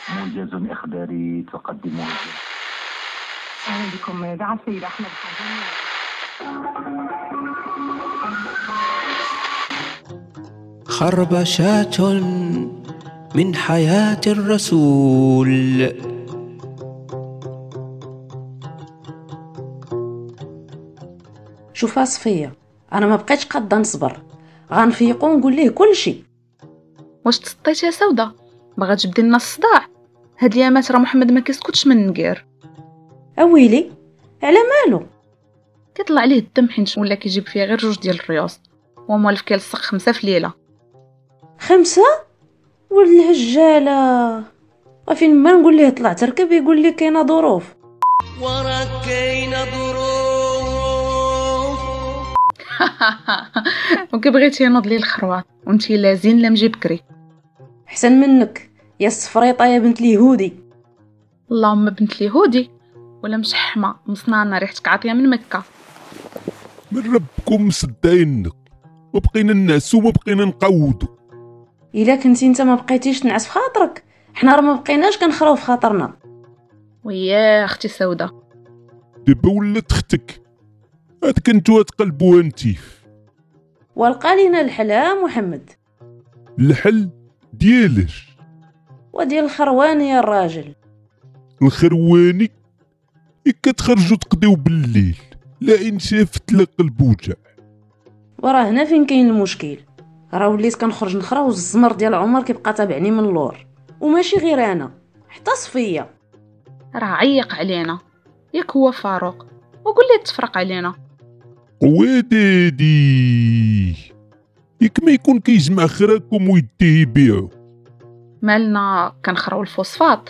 موجز إخباري تقدمه. أهلا بكم. دعا السيد أحمد حازم. خربشات من حياة الرسول. شوفها صفية، أنا ما بقيتش قادة نصبر، غنفيقو ونقول ليه كل شيء. واش تسطيت يا سودة؟ باغا تجبدي لنا الصداع؟ هاد اليامات راه محمد ما كيسكتش من نقير. أويلي على مالو؟ كيطلع عليه الدم حيت ولا كيجيب فيها غير 2 ديال الرياض، وموالف كيلصق 5 في ليلة. 5؟ ولد الهجالة، وفين ما نقول ليه طلع تركب يقول لي كاينه ظروف. وراك كاينه ظروف. وكبغيتي ينوض لي الخروات وانتي لازين لا مجي بكري. احسن منك يا الصفريطه يا بنت اليهودي. اللهم بنت اليهودي ولا مشحمه مصنانه ريحتك عاطيه من مكه. من ربكم صداينك، ما بقينا ننعسو ما بقينا نقودو. الا كنتي انت ما بقيتيش تنعس في خاطرك، حنا راه ما بقيناش كنخراو في خاطرنا. ويا اختي سودة، دابا ولات اختك، هاد كنتو تقلبوها نتيف. والقى لينا الحل محمد. الحل ديالش وديال الخرواني يا الراجل. الخرواني كتخرجوا تقضيو بالليل، لا إن شافت لا قلب وجع. وراه هنا فين كاين المشكل، راه وليت كنخرج نخرا والزمر ديال عمر كيبقى تابعني من اللور، وماشي غير انا حتى صفيه. راه عيق علينا ياك هو فاروق، وقول لي تفرق علينا. ودادي ياك ما يكون كيجمع خراكم ويديه يبيعو. مالنا كنخراو الفوسفات.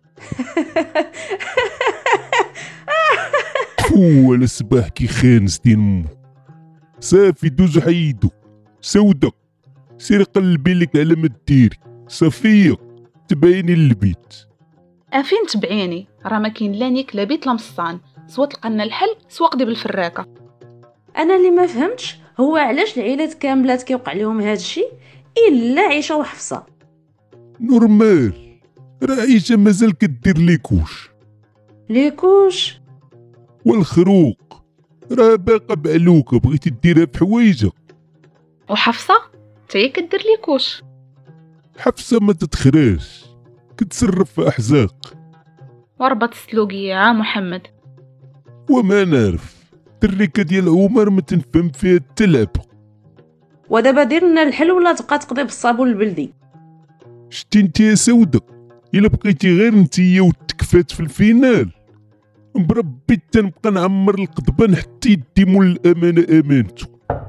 فو على الصباح كي خانس دين مو. صافي دوزو حيدو. سودة سير قلبي لك على ما ديري. صفية تبعيني للبيت. فين تبعيني؟ راه ما كاين لا نيك لا بيت لا مصان، سوا تلقى الحل سوا قضي بالفراكه. انا اللي ما فهمتش هو علاش العائلات كاملات كيوقع لهم هذا الشيء الا عيشه وحفصه. نورمال، راه عيشة مازال كدير ليكوش. ليكوش والخروق راه باقا بعلوكه، بغيتي ديرها بحوايجها. وحفصه تاهي كدير لي كوش. حفصة ما تتخراش، كتصرف في احزاق. وربط السلوقية محمد. وما نعرف التريكه ديال عمر ما تنفهم فيها التلعب. ودابا دير لنا الحل ولا تبقى تقضي بالصابون البلدي. شتي انت يا سودة، الا بقيتي غير نتيا والتكفات في الفينال بربي تنبقى نعمر القضبان حتى يدي مول الامانه امانته.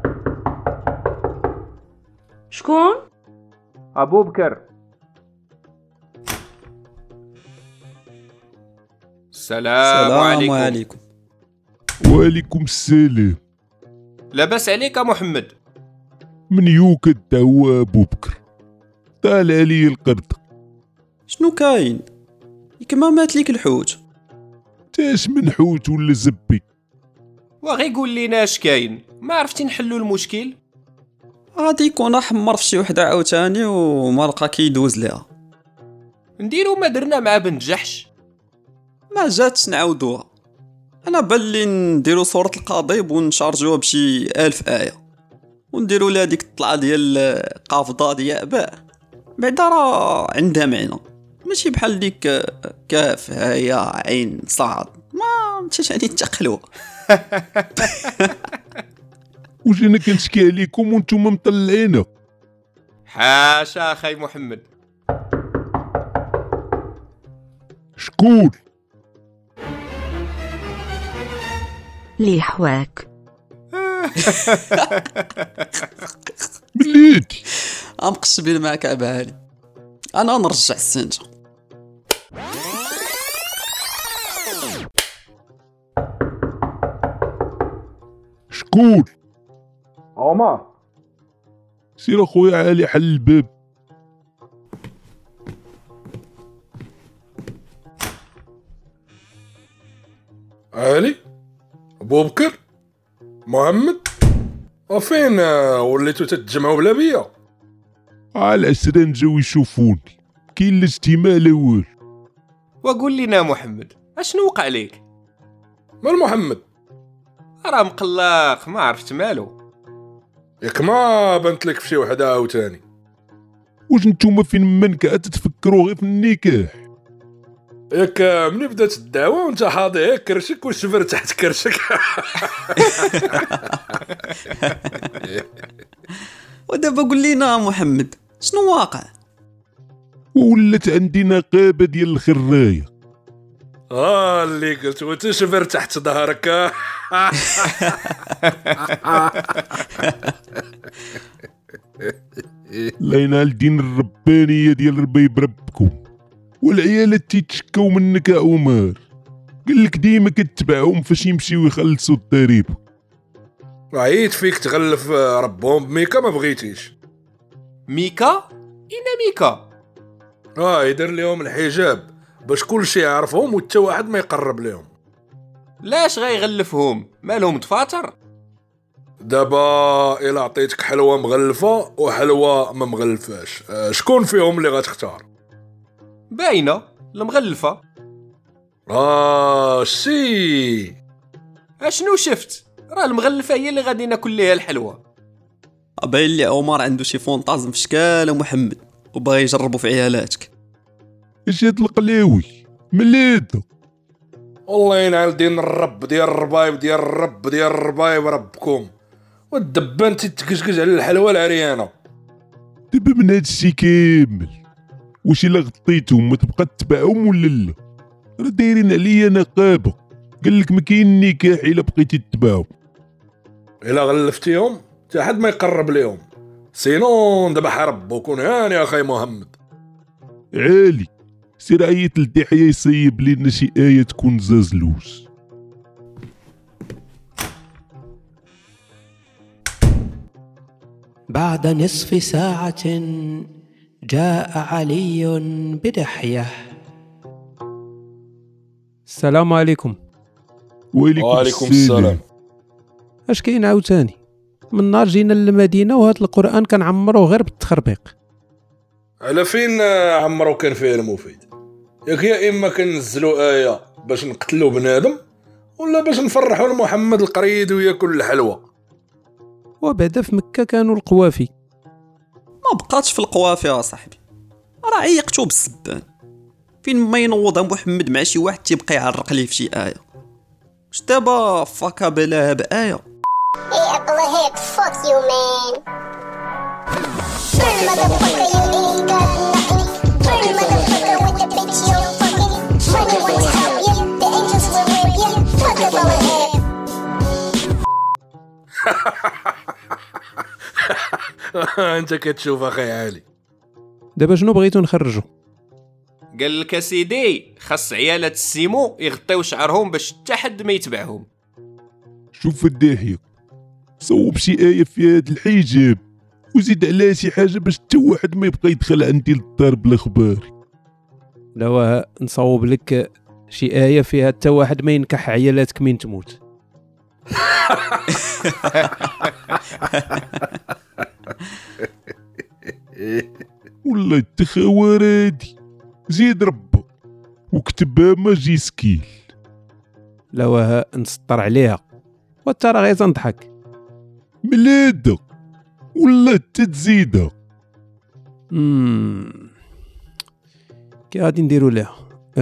شكون؟ ابو بكر. السلام عليكم. وعليكم السلام. لاباس عليك يا محمد؟ من يوك الدعوة ابو بكر، طال علي القرد. شنو كاين؟ كما مات ليك الحوت. تاش من حوت ولا زبي؟ وغي قول لينا اش كاين، ما عرفتي نحلوا المشكل. غادي يكون حمر في شي وحده عاوتاني وما لقى كيدوز ليها. نديرو ما درنا مع بنت جحش. ما جاتش نعاودوها. انا باللي نديرو صورة القضيب ونشارجوها بشي 1000 آية ونديرو لها ديك الطلعة ديال قافضة ديال باء، بعدا راه عندها معنى، ماشي بحال ديك كاف هيا عين صاد ما مشاش عليه التقلوه. واش انا كنشكي عليكم وانتم مطلعينا؟ حاشا اخي محمد. شكون لي حواك؟ بليدي غنقشبيل معاك عبالي، انا نرجع السنجة. شكون؟ عمر. سير اخويا علي حل الباب. علي، ابو بكر، محمد، وليتو تتجمعوا بلا بيا؟ على العسران جاو يشوفوني، كاين لا اجتماع لا والو. وقول لنا محمد اشنو وقع ليك؟ مال محمد؟ راه مقلق ما عرفت مالو. ياك ما بنت لك فشي وحده عاوتاني؟ واش نتوما فين من تتفكروا غير في النكاح؟ ياك مني بدات الدعوه وانت حاضي كرشك والشفر تحت كرشك. ودابا قول لينا محمد شنو واقع؟ ولات عندي نقابه ديال الخرايه. اللي قلت وانت شفر تحت ظهرك. الله ينال دين الربانيه ديال ربيب ربكم. والعيالات تيتشكاو منك يا عمر، قال لك ديما كتبعهم فاش يمشيو يخلصوا الضريبه. عييت فيك تغلف ربهم بميكا ما بغيتيش. ميكا؟ اين ميكا؟ يدير لهم الحجاب باش كل شيء يعرفهم وحتى واحد ما يقرب لهم. لاش غيغلفهم؟ مالهم دفاتر؟ دابا الا عطيتك حلوه مغلفه وحلوه ما مغلفاش، شكون فيهم اللي غتختار؟ باينه المغلفه. سي اشنو شفت؟ راه المغلفه هي اللي غادي ناكل ليها الحلوه. باين لي عمر عنده شي فونطازم في شكال محمد وباغي يجربوا في عيالاتك. اش هاد القلاوي مليده؟ والله ينعل دين الرب ديال الربايب ديال الرب ديال الربايب ربكم، والدبان تتكشكش على الحلوه العريانه. دابا من هادشي كامل واش الا غطيتهم ما تبقى تتبعهم ولا لا؟ راه دايرين عليا نقابه، قال لك ما كاين نكاح الا بقيتي تتبعهم. الا غلفتيهم حتى حد ما يقرب ليهم، سينون دابا حرب وكون هاني اخي محمد. عالي سير عيط لدحية يصيب لنا شي آية تكون زازلوس. بعد نصف ساعة جاء علي بدحية. السلام عليكم. وعليكم السلام. اش كاين عاوتاني؟ من نهار جينا للمدينة وهذا القرآن كنعمروه غير بالتخربيق. على فين عمرو كان فيه المفيد؟ ياك يا اما كنزلوا آية باش نقتلوا بنادم ولا باش نفرحوا لمحمد القريد وياكل الحلوى. وبعدا في مكة كانوا القوافي. ما بقاتش في القوافي يا صاحبي، راه عيقتو بالسبان. فين ما ينوضها محمد مع شي واحد تيبقى يعرق ليه في شي آية. واش دابا فاكا بلاها بآية؟ Hey, Apple Head, fuck you, man. Turn motherfucker, you ain't got nothing. Turn motherfucker with the bitch you're fucking. Money wants to help you, the angels will rape you. Fuck Apple Head. انت كتشوف اخي علي. دابا شنو بغيتو نخرجوا؟ قال لك سيدي خاص عيالات السيمو يغطيو شعرهم باش حتى حد ما يتبعهم. شوف الداحية صوب شي آية في هاد الحجاب وزيد عليها شي حاجة باش حتى واحد ما يبقى يدخل عندي للدار بلا خباري. لا نصوب لك شي آية فيها حتى واحد ما ينكح عيالاتك من تموت. والله التخوارادي زيد ربا وكتبها ماجي سكيل. لا نسطر عليها وانت راه غير تنضحك. ملادة ولا تتزيدها. كي غادي نديروا لها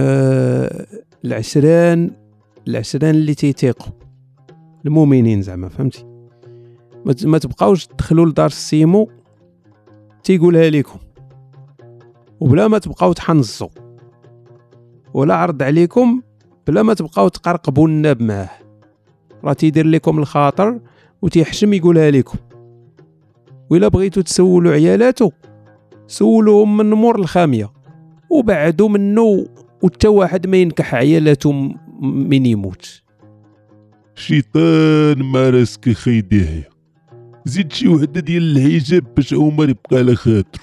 العشران اللي تيتيقوا المؤمنين زعما فهمتي. ما تبقاوش تدخلوا لدار السيمو تيقولها لكم وبلا ما تبقاو تحنصوا ولا عرض عليكم بلا ما تبقاو تقرقبوا الناب معاه. راه تيدير لكم الخاطر وتيحشم يقولها لكم. وإلا بغيتو تسولوا عيالاتو سولوهم من مور الخامية وبعدوا منه وتا واحد ما ينكح عيالاتو من يموت. شيطان ما راسك خيديه. زيد شي وحدة ديال الحجاب باش عمر يبقى على خاطرو.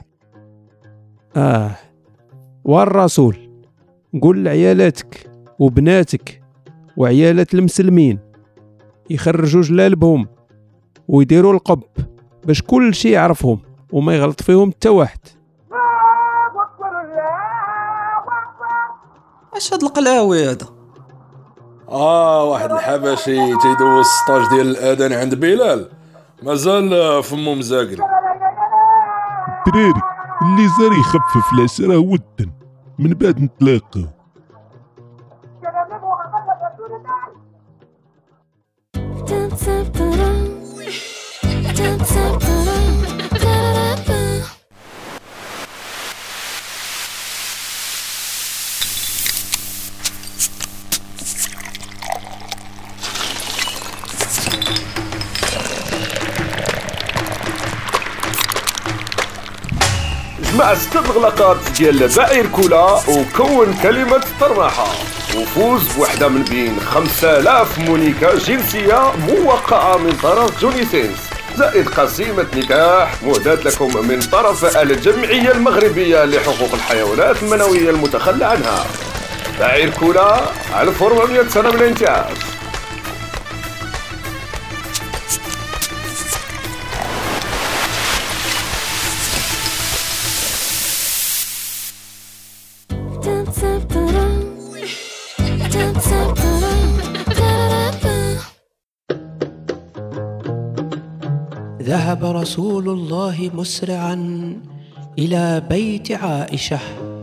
والرسول قول لعيالاتك وبناتك وعيالات المسلمين يخرجوا جلالبهم ويديروا القب باش كل شيء يعرفهم وما يغلط فيهم حتى واحد. اش هاد القلاوي هذا؟ واحد الحبشي تيدوز ستاج ديال الاذان عند بلال، مازال فمو مزاقل. الدراري اللي زار يخفف العسرة ودن من بعد نتلاقاو. جمع 6 مغلقات ديال بعير كولا وكون كلمة طرماحة وفوز بوحدة من بين 5000 مونيكا جنسية موقعة من طرف جونيسينس، زائد قسيمة نكاح مهداة لكم من طرف الجمعية المغربية لحقوق الحيوانات المنوية المتخلى عنها. بعير كولا على 400 سنة من الانتعاش. ذهب رسول الله مسرعا إلى بيت عائشة.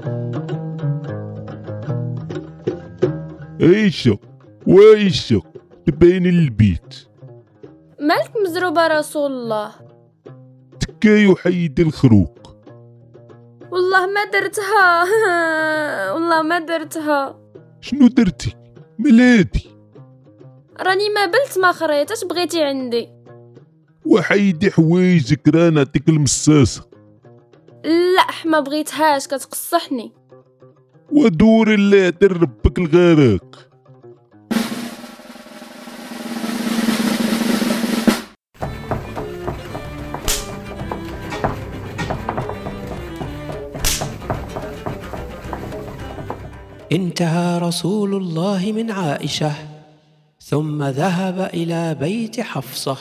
عائشة تبين البيت. مالك مزروبة رسول الله؟ تكاي حيد الخروق. والله ما درتها. والله ما درتها. شنو درتي؟ ملادي راني ما بلت ما خريت. اش بغيتي عندي؟ وحيدي حوايجك راه نعطيك المصاصة. لا ما بغيتهاش كتقصحني. ودور الله در ربك الغرق. انتهى رسول الله من عائشة ثم ذهب إلى بيت حفصة.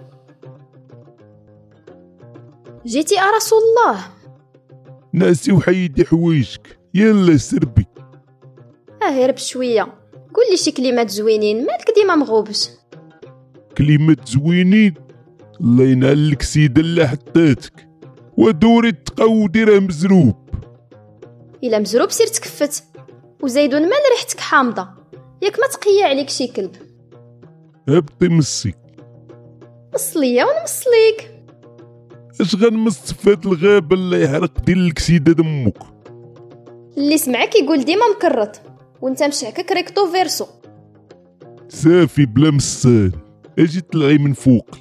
جيتي رسول الله؟ ناسي وحيدي حوايجك، يلا سربي. هرب شويه، قول لي شي كلمات زوينين، مالك ديما مغوبش؟ كلمات زوينين؟ الله ينعلك سيدة اللي حطاتك. ودوري تقودي راه مزروب. الا مزروب سير تكفت، وزيدون مال ريحتك حامضه، ياك ما تقيا عليك شي كلب. هبطي مصي. مصليه ونمصليك. اش غنمص في هاد الغابة اللي يحرق ديالك سيدة دمك؟ اللي سمعك يقول ديما مكرط وانت مشعكك ريكتو فيرسو. صافي بلا مصان، اجي طلعي من فوقي.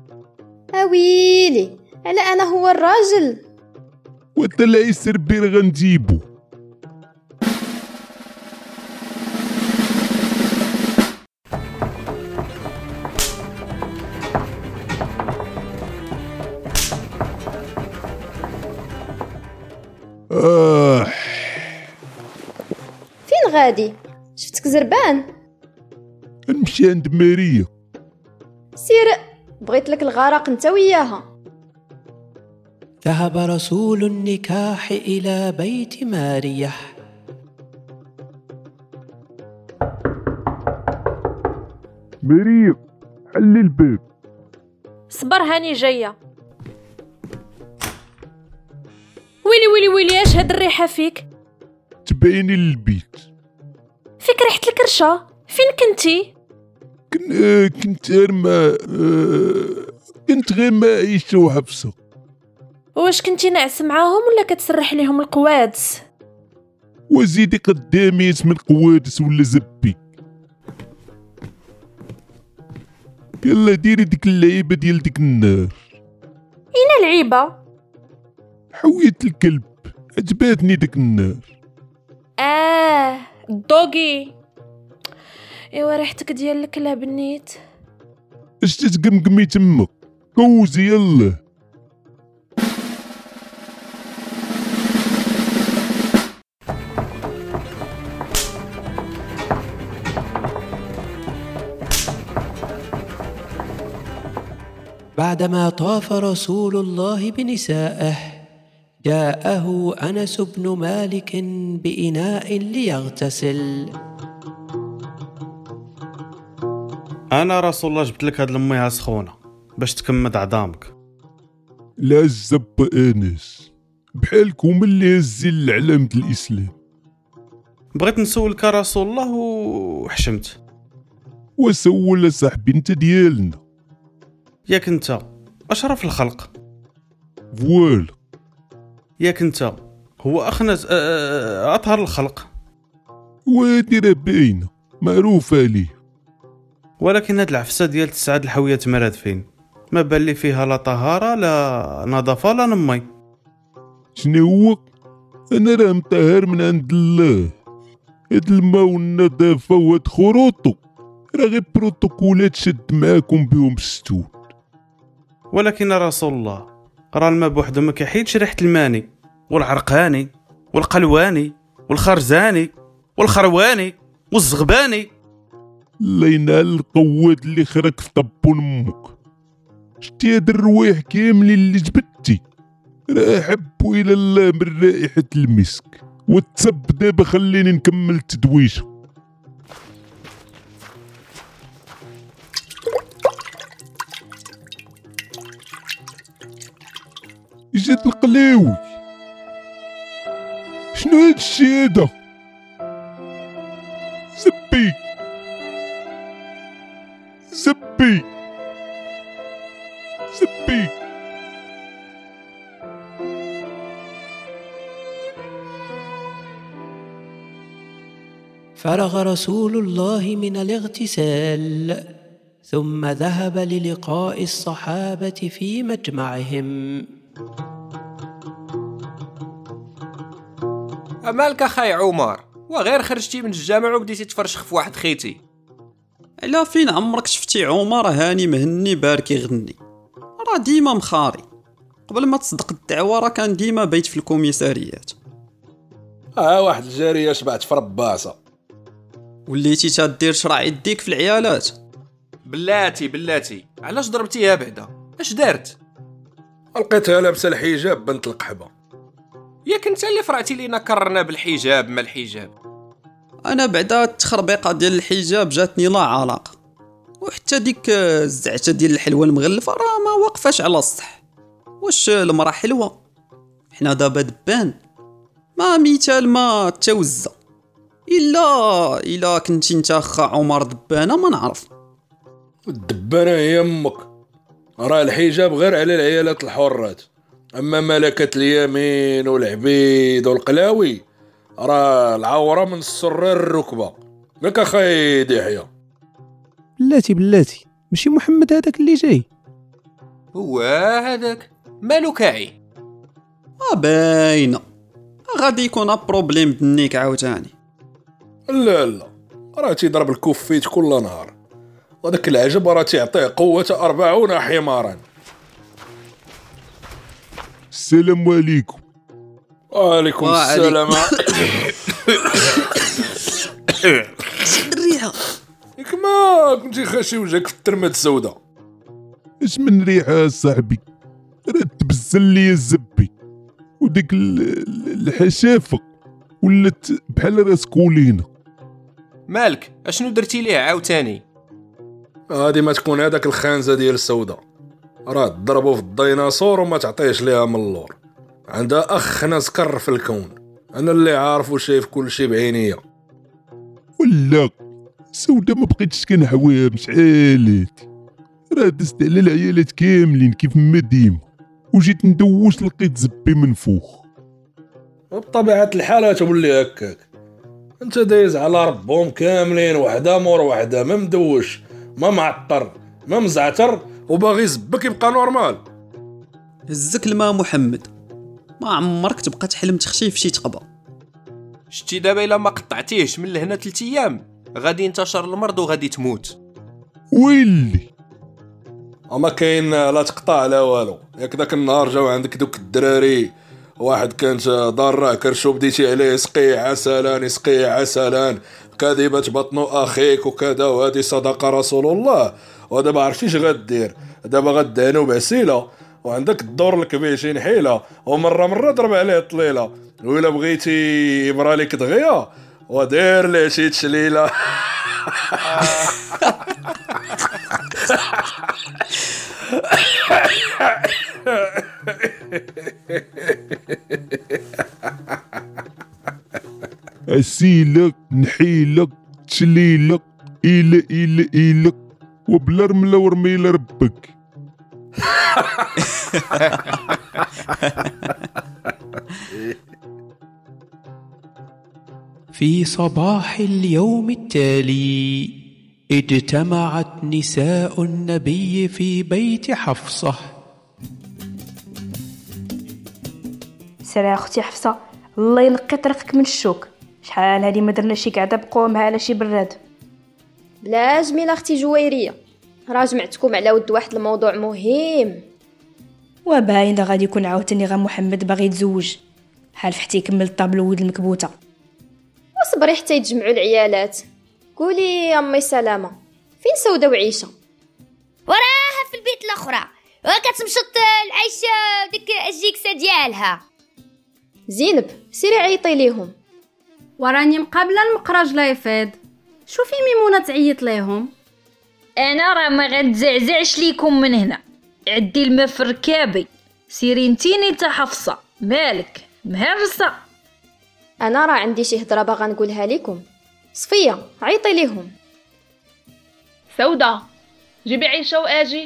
اويلي على انا هو الراجل. وطلعي سربي راه غنجيبو. فين غادي؟ شفتك زربان. نمشي عند ماريا. سير، بغيت لك الغرق انت وياها. ذهب رسول النكاح إلى بيت ماريا. ماريا حلي الباب. صبر هاني جايه. ويلي ويلي ويلي، اش هاد الريحه فيك؟ تبعيني للبيت. فيك ريحه الكرشه. فين كنتي؟ كنت غير مع عيشة وحفصة. واش كنتي ناعس معاهم ولا كتسرح ليهم القوادس؟ وزيدي قدامي اسم القوادس ولا زبي. يلا ديري ديك اللعيبة ديال ديك النار. اين العيبة؟ حوية الكلب، عجباتني ديك النار. الدوغي. ايوا ريحتك ديال الكلاب نيت. اش تتقمقمي تما؟ كوزي يلا. بعدما طاف رسول الله بنسائه جاءه أنس بن مالك بإناء ليغتسل. أنا رسول الله جبت لك هاد المياه سخونة باش تكمد عظامك. لا الزب أنس بحالكم اللي هزين علامة الإسلام. بغيت نسولك رسول الله وحشمت. وسول صاحبي انت ديالنا ياك انت أشرف الخلق. فوالا ياك انت هو أخنس أطهر الخلق. وهادي راه باينة معروفة عليه. ولكن هاد العفسة ديال تسعاد الحويات مرادفين ما بان لي فيها لا طهارة لا نظافة لا نمي. شنو هو؟ انا راه مطهر من عند الله. هاد الماء والنظافة وهاد خروطو راه غير بروتوكولات شد معاكم بهم الستون. ولكن رسول الله راه الماء بوحدو ما كيحيدش ريحة الماني والعرقاني والقلواني والخرزاني والخرواني والزغباني. الله ينال القوات اللي خرك في طبون امك. شتي هاد الروايح كاملين اللي جبدتي راه حبوا الى الله من رائحة المسك. وتسب دابا خليني نكمل التدويشه. جات القلاوي. شنو هاد الشي هذا؟ زبي زبي زبي. فرغ رسول الله من الاغتسال ثم ذهب للقاء الصحابة في مجمعهم. مالك اخاي عمر؟ وغير خرجتي من الجامع وبديتي تفرشخ في واحد خيتي. على فين عمرك شفتي عمر هاني مهني باركي غني؟ راه ديما مخاري. قبل ما تصدق الدعوة راه كان ديما بيت في الكوميساريات. واحد الجارية شبعت في رباسة. وليتي تدير شرع يديك في العيالات. بلاتي علاش ضربتيها بعدا؟ اش دارت؟ لقيتها لابسه الحجاب بنت القحبه. ياك انت اللي فرعتي لينا كرنا بالحجاب ما الحجاب. انا بعدا التخربيقه ديال الحجاب جاتني لا علاقه. وحتى ديك الزعته ديال الحلوه المغلفه راه ما واقفاش على السطح. واش المراه حلوه؟ حنا دابا دبان ما مثال ما توزه. الا كنتي انت اخا عمر دبانه ما نعرف. الدبانه هي امك. راه الحجاب غير على العيالات الحرات، اما ملكة اليمين والعبيد والقلاوي راه العوره من السرير الركبه. ياك اخاي دحية؟ بلاتي ماشي محمد هذاك اللي جاي؟ هو هذاك مالو كاعي؟ باينه غادي يكون بروبليم دنيك عاوتاني. لا راه تيضرب الكوفيت كل نهار، وداك العجب راه تيعطيه قوه 40 حمارا. السلام عليكم. وعليكم السلام. الريحه ياك ما كنتي خاشي وجهك في الترمه السوداء. اش من ريحه صاحبي؟ راه تبزل لي الزبي وديك الحشافه ولات بحال راس كولينا. مالك اشنو درتي ليه عاوتاني؟ هادي ما تكون هذاك الخانزه ديال السوداء راه ضربوا في الديناصور وما تعطيش ليها من اللور. عندها اخنا سكر في الكون، انا اللي عارف وشايف كل شيء بعينيا. ولا سوداء ما بقيتش كنحويها مشعالاتي، راه دزت على العيالات كاملين كيف ما ديما وجيت ندوش لقيت زبي منفوخ. وبطبيعه الحال تولي هكاك، انت دايز على ربهم كاملين وحده مور وحده، ما مدوش ما معطر ما مزعتر وباغي زبك يبقى نورمال. هزك الماء محمد، ما عمرك تبقى تحلم تخشي في شي تقبه. شتي دابا الا ما قطعتيهش من لهنا 3 ايام غادي ينتشر المرض وغادي تموت. ويلي وما كاين لا تقطع لا والو. ياك داك النهار جاو عندك دوك الدراري، واحد كانت ضاره كرشو بديتي عليه سقي عسلان كذبة بطن اخيك وكذا وهذه صدق رسول الله. ودابا عرفتي اش غدير؟ دابا غدهنو بعسيله وعندك الدور لك ب20 حيله، ومره ضرب عليه الطليله، وإلا بغيتي يبرى لك دغيا ودير ليه شي تشليله. اسيلك نحيلك تشليلك إلك وبلا رملة ورميلة ربك. في صباح اليوم التالي اجتمعت نساء النبي في بيت حفصة. سير يا اختي حفصه، الله ينقي طريقك من الشوك. شحال هادي ما درنا شي قعده بقوه مع على شي براد. بلا جميله اختي جويريه، راه جمعتكم على ود واحد الموضوع مهم. وباين غادي يكون عاوتاني غا محمد باغي يتزوج، حال حتى يكمل الطابلو ولد المكبوته. وصبري حتى يتجمعوا العيالات. قولي يا امي سلامه، فين سوده وعيشه؟ وراها في البيت الاخرى وكتمشط العيشه ديك الجيكسه ديالها. زينب سيري عيطي ليهم. وراني مقابله المقراج لا يفيد. شوفي ميمونه تعيط ليهم. انا راه ما غنتزعزعش ليكم من هنا. عدي الماء في ركابي، سيري نتيني تا حفصه، مالك مهرسه؟ انا راه عندي شي هضره باغا نقولها لكم. صفيه عيطي ليهم. سوده جيبي عيشه واجي.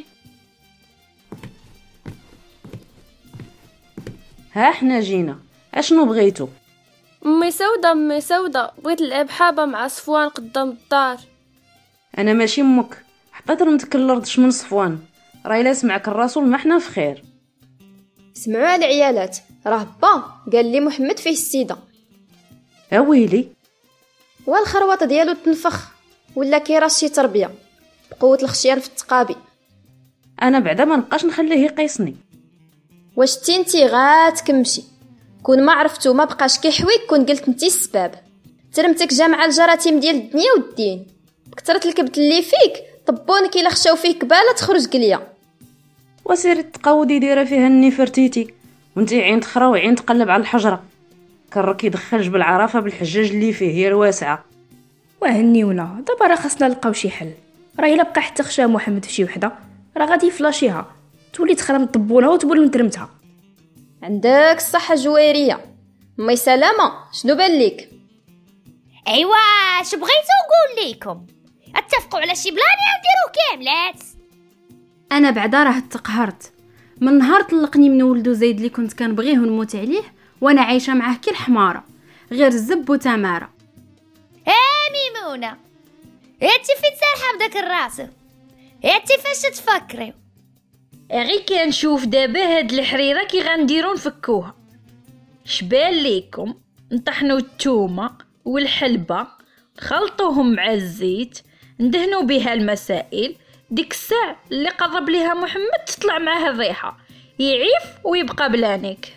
ها حنا جينا، اشنو بغيتو؟ امي سوده بغيت نلعب حابه مع صفوان قدام الدار. انا ماشي امك، حقدر نتكلردش من صفوان، راه الا سمعك الرسول ما حنا في خير. سمعوا العيالات، راه با قال لي محمد فيه السيده. اويلي، والخروات ديالو تنفخ ولا كيراش شي تربيه بقوه الخشيان في التقابي. انا بعدا ما نبقاش نخليه يقيسني. واش انتي غاتكمشي؟ كون ما عرفتو ما بقاش كيحويك كون قلت انتي السباب. ترمتك جامعه الجراثيم ديال الدنيا والدين، بكثرة الكبت اللي فيك طبونك الا خشاو فيك باله تخرج قليه. وسيري تقاودي دايره فيها النفرتيتي وانتي عين تخرا وعين تقلب على الحجره. كرك يدخل جبل عرفه بالحجاج اللي فيه هي الواسعه. وهنيونا دابا راه خاصنا نلقاو شي حل. راه الا بقى حتى خشا محمد في شي وحده راه غادي يفلاشيها، تولي تخرا مطبونها وتبول مترمتها. عندك الصحه جويريه. امي سلامه شنو بان ليك؟ ايوا اش بغيتو نقول لكم؟ اتفقوا على شي بلان نديروه كاملات. انا بعدا راه تقهرت من نهار طلقني من ولدو زيد اللي كنت كنبغيه ونموت عليه، وانا عايشه معاه كي الحماره، غير الزب وتماره. ميمونه انتي فين سارحه بداك الراسو؟ انتي فاش تفكري؟ غير كنشوف دابا هاد الحريره كي غنديرو نفكوها. شبان ليكم نطحنوا الثومه والحلبه نخلطوهم مع الزيت ندهنوا بها المسائل، ديك الساعه اللي قرب ليها محمد تطلع معاه الريحه يعيف ويبقى بلانك.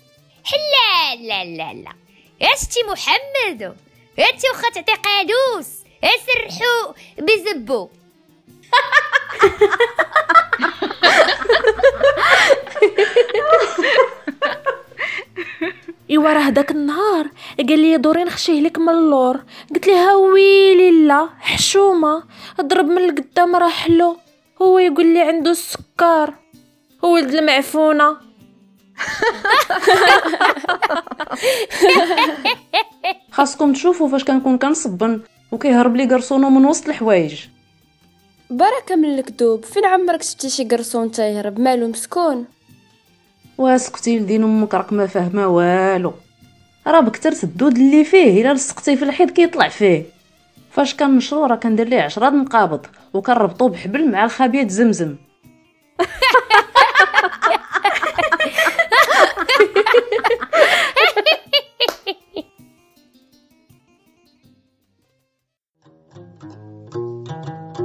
لا اشتي محمد انتي وخا تعطي قادوس اسرحوا بزبو. ايوا راه داك النهار قال لي دوري نخشيه لك من اللور، قلت لها ويلي لا حشومه اضرب من القدام راه حلو، هو يقول لي عنده السكر ولد المعفونه. خاصكم تشوفوا فاش كنكون كنصبن وكيهرب لي قرصونو من وسط الحوايج. بركه من الكذوب، فين عمرك شفتي شي قرصون تيهرب مالو مسكون؟ واسكتي لدين امك راك ما فاهمه والو، راه بكثرت الدود اللي فيه الا لصقتيه في الحيط كيطلع فيه. فاش كنشرو راه كندير ليه 10 نقابض وكنربطو بحبل مع الخبيات زمزم.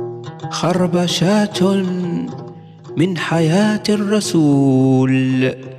خربشات من حياة الرسول.